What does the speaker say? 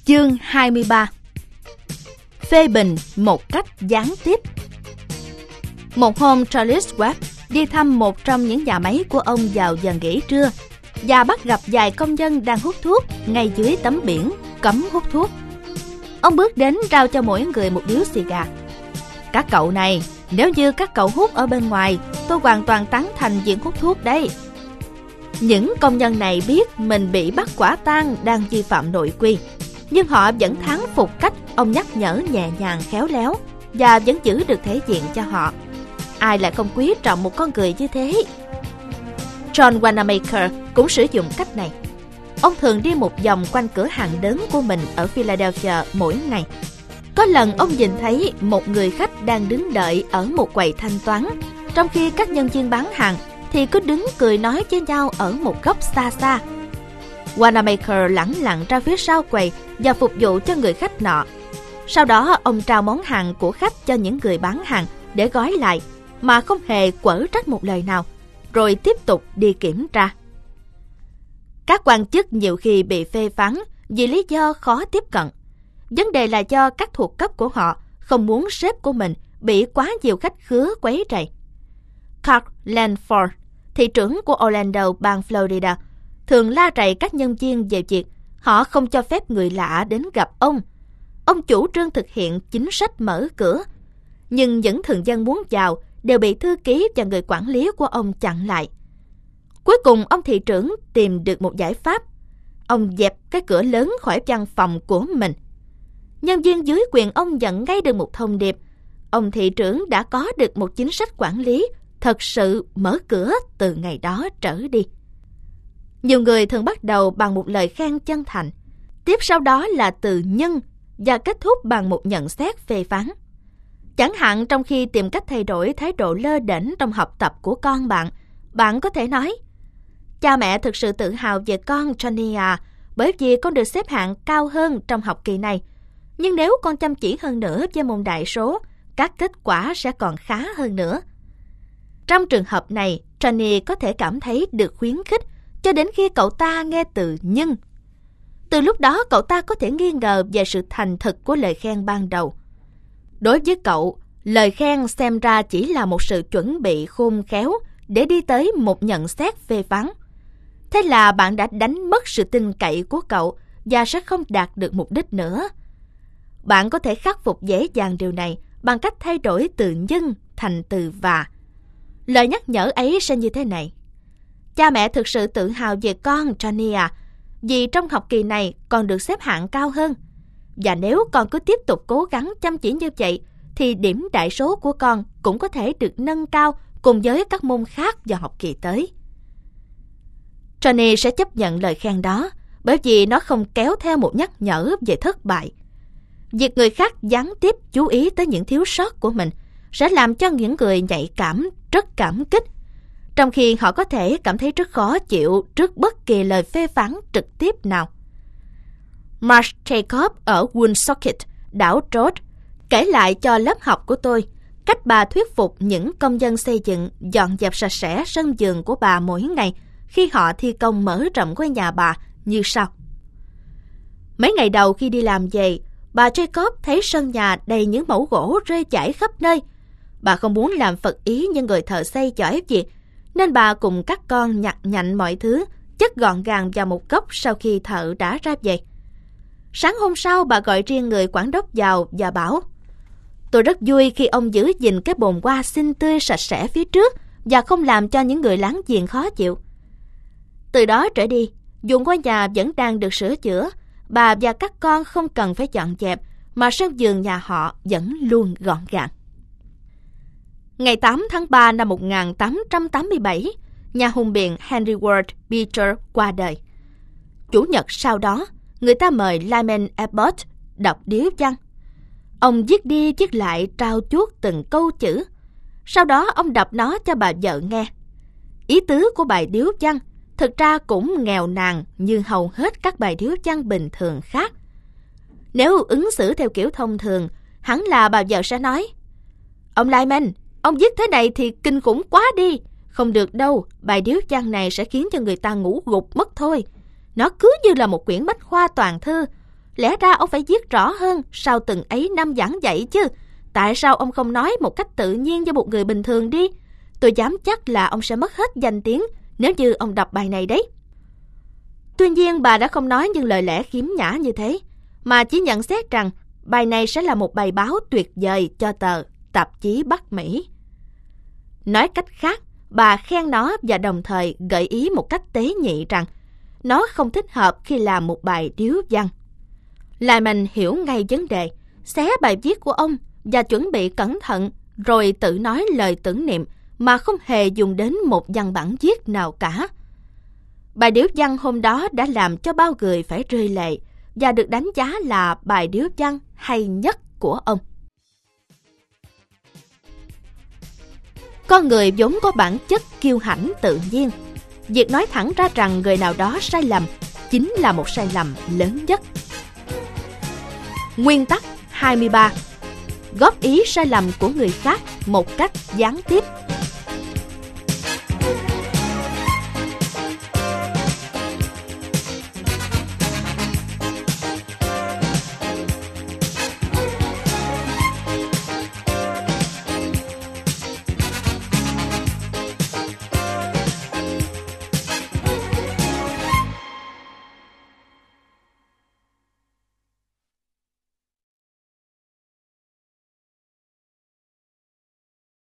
Chương 23. Phê bình một cách gián tiếp. Một hôm, Charles Webb đi thăm một trong những nhà máy của ông vào giờ nghỉ trưa và bắt gặp vài công nhân đang hút thuốc ngay dưới tấm biển cấm hút thuốc. Ông bước đến rao cho mỗi người một điếu xì gà. Các cậu này, nếu như các cậu hút ở bên ngoài, tôi hoàn toàn tán thành việc hút thuốc đấy. Những công nhân này biết mình bị bắt quả tang đang vi phạm nội quy, nhưng họ vẫn thán phục cách ông nhắc nhở nhẹ nhàng khéo léo và vẫn giữ được thể diện cho họ. Ai lại không quý trọng một con người như thế? John Wanamaker cũng sử dụng cách này. Ông thường đi một vòng quanh cửa hàng lớn của mình ở Philadelphia mỗi ngày. Có lần ông nhìn thấy một người khách đang đứng đợi ở một quầy thanh toán, trong khi các nhân viên bán hàng thì cứ đứng cười nói với nhau ở một góc xa xa. Wanamaker lẳng lặng ra phía sau quầy và phục vụ cho người khách nọ. Sau đó ông trao món hàng của khách cho những người bán hàng để gói lại, mà không hề quở trách một lời nào, rồi tiếp tục đi kiểm tra. Các quan chức nhiều khi bị phê phán vì lý do khó tiếp cận. Vấn đề là do các thuộc cấp của họ không muốn sếp của mình bị quá nhiều khách khứa quấy rầy. Carl Lanford, thị trưởng của Orlando, bang Florida, thường la rầy các nhân viên về việc họ không cho phép người lạ đến gặp ông. Ông chủ trương thực hiện chính sách mở cửa, nhưng những thường dân muốn vào đều bị thư ký và người quản lý của ông chặn lại. Cuối cùng ông thị trưởng tìm được một giải pháp. Ông dẹp cái cửa lớn khỏi văn phòng của mình. Nhân viên dưới quyền ông nhận ngay được một thông điệp. Ông thị trưởng đã có được một chính sách quản lý thật sự mở cửa từ ngày đó trở đi. Nhiều người thường bắt đầu bằng một lời khen chân thành, tiếp sau đó là từ nhân và kết thúc bằng một nhận xét phê phán. Chẳng hạn trong khi tìm cách thay đổi thái độ lơ đễnh trong học tập của con bạn, bạn có thể nói: cha mẹ thực sự tự hào về con Johnny à, bởi vì con được xếp hạng cao hơn trong học kỳ này. Nhưng nếu con chăm chỉ hơn nữa với môn đại số, các kết quả sẽ còn khá hơn nữa. Trong trường hợp này, Johnny có thể cảm thấy được khuyến khích cho đến khi cậu ta nghe từ nhưng. Từ lúc đó cậu ta có thể nghi ngờ về sự thành thực của lời khen ban đầu. Đối với cậu, lời khen xem ra chỉ là một sự chuẩn bị khôn khéo để đi tới một nhận xét phê phán. Thế là bạn đã đánh mất sự tin cậy của cậu và sẽ không đạt được mục đích nữa. Bạn có thể khắc phục dễ dàng điều này bằng cách thay đổi từ nhưng thành từ và. Lời nhắc nhở ấy sẽ như thế này: cha mẹ thực sự tự hào về con Johnny à, vì trong học kỳ này con được xếp hạng cao hơn. Và nếu con cứ tiếp tục cố gắng chăm chỉ như vậy, thì điểm đại số của con cũng có thể được nâng cao cùng với các môn khác vào học kỳ tới. Johnny sẽ chấp nhận lời khen đó, bởi vì nó không kéo theo một nhắc nhở về thất bại. Việc người khác gián tiếp chú ý tới những thiếu sót của mình sẽ làm cho những người nhạy cảm rất cảm kích, trong khi họ có thể cảm thấy rất khó chịu trước bất kỳ lời phê phán trực tiếp nào. Marsh Jacob ở Woonsocket, đảo George, kể lại cho lớp học của tôi cách bà thuyết phục những công nhân xây dựng dọn dẹp sạch sẽ sân vườn của bà mỗi ngày khi họ thi công mở rộng ngôi nhà bà như sau. Mấy ngày đầu khi đi làm về, bà Jacob thấy sân nhà đầy những mẩu gỗ rơi chảy khắp nơi. Bà không muốn làm phật ý như người thợ xây giỏi việc, nên bà cùng các con nhặt nhạnh mọi thứ, chất gọn gàng vào một góc sau khi thợ đã ra về. Sáng hôm sau, bà gọi riêng người quản đốc vào và bảo: tôi rất vui khi ông giữ gìn cái bồn hoa xinh tươi sạch sẽ phía trước và không làm cho những người láng giềng khó chịu. Từ đó trở đi, dù ngôi nhà vẫn đang được sửa chữa, bà và các con không cần phải dọn dẹp, mà sân vườn nhà họ vẫn luôn gọn gàng. Ngày 8 tháng 3 năm 1887, nhà hùng biện Henry Ward Beecher qua đời. Chủ nhật sau đó, người ta mời Lyman Abbott đọc điếu văn. Ông viết đi viết lại trao chuốt từng câu chữ. Sau đó ông đọc nó cho bà vợ nghe. Ý tứ của bài điếu văn thực ra cũng nghèo nàn như hầu hết các bài điếu văn bình thường khác. Nếu ứng xử theo kiểu thông thường, hẳn là bà vợ sẽ nói: ông Lyman, ông viết thế này thì kinh khủng quá đi. Không được đâu, bài điếu văn này sẽ khiến cho người ta ngủ gục mất thôi. Nó cứ như là một quyển bách khoa toàn thư. Lẽ ra ông phải viết rõ hơn sau từng ấy năm giảng dạy chứ. Tại sao ông không nói một cách tự nhiên với một người bình thường đi? Tôi dám chắc là ông sẽ mất hết danh tiếng nếu như ông đọc bài này đấy. Tuy nhiên bà đã không nói những lời lẽ khiếm nhã như thế, mà chỉ nhận xét rằng bài này sẽ là một bài báo tuyệt vời cho tờ tạp chí Bắc Mỹ. Nói cách khác, bà khen nó và đồng thời gợi ý một cách tế nhị rằng nó không thích hợp khi làm một bài điếu văn. Lyman hiểu ngay vấn đề, xé bài viết của ông và chuẩn bị cẩn thận rồi tự nói lời tưởng niệm mà không hề dùng đến một văn bản viết nào cả. Bài điếu văn hôm đó đã làm cho bao người phải rơi lệ và được đánh giá là bài điếu văn hay nhất của ông. Con người vốn có bản chất kiêu hãnh tự nhiên. Việc nói thẳng ra rằng người nào đó sai lầm chính là một sai lầm lớn nhất. Nguyên tắc 23. Góp ý sai lầm của người khác một cách gián tiếp.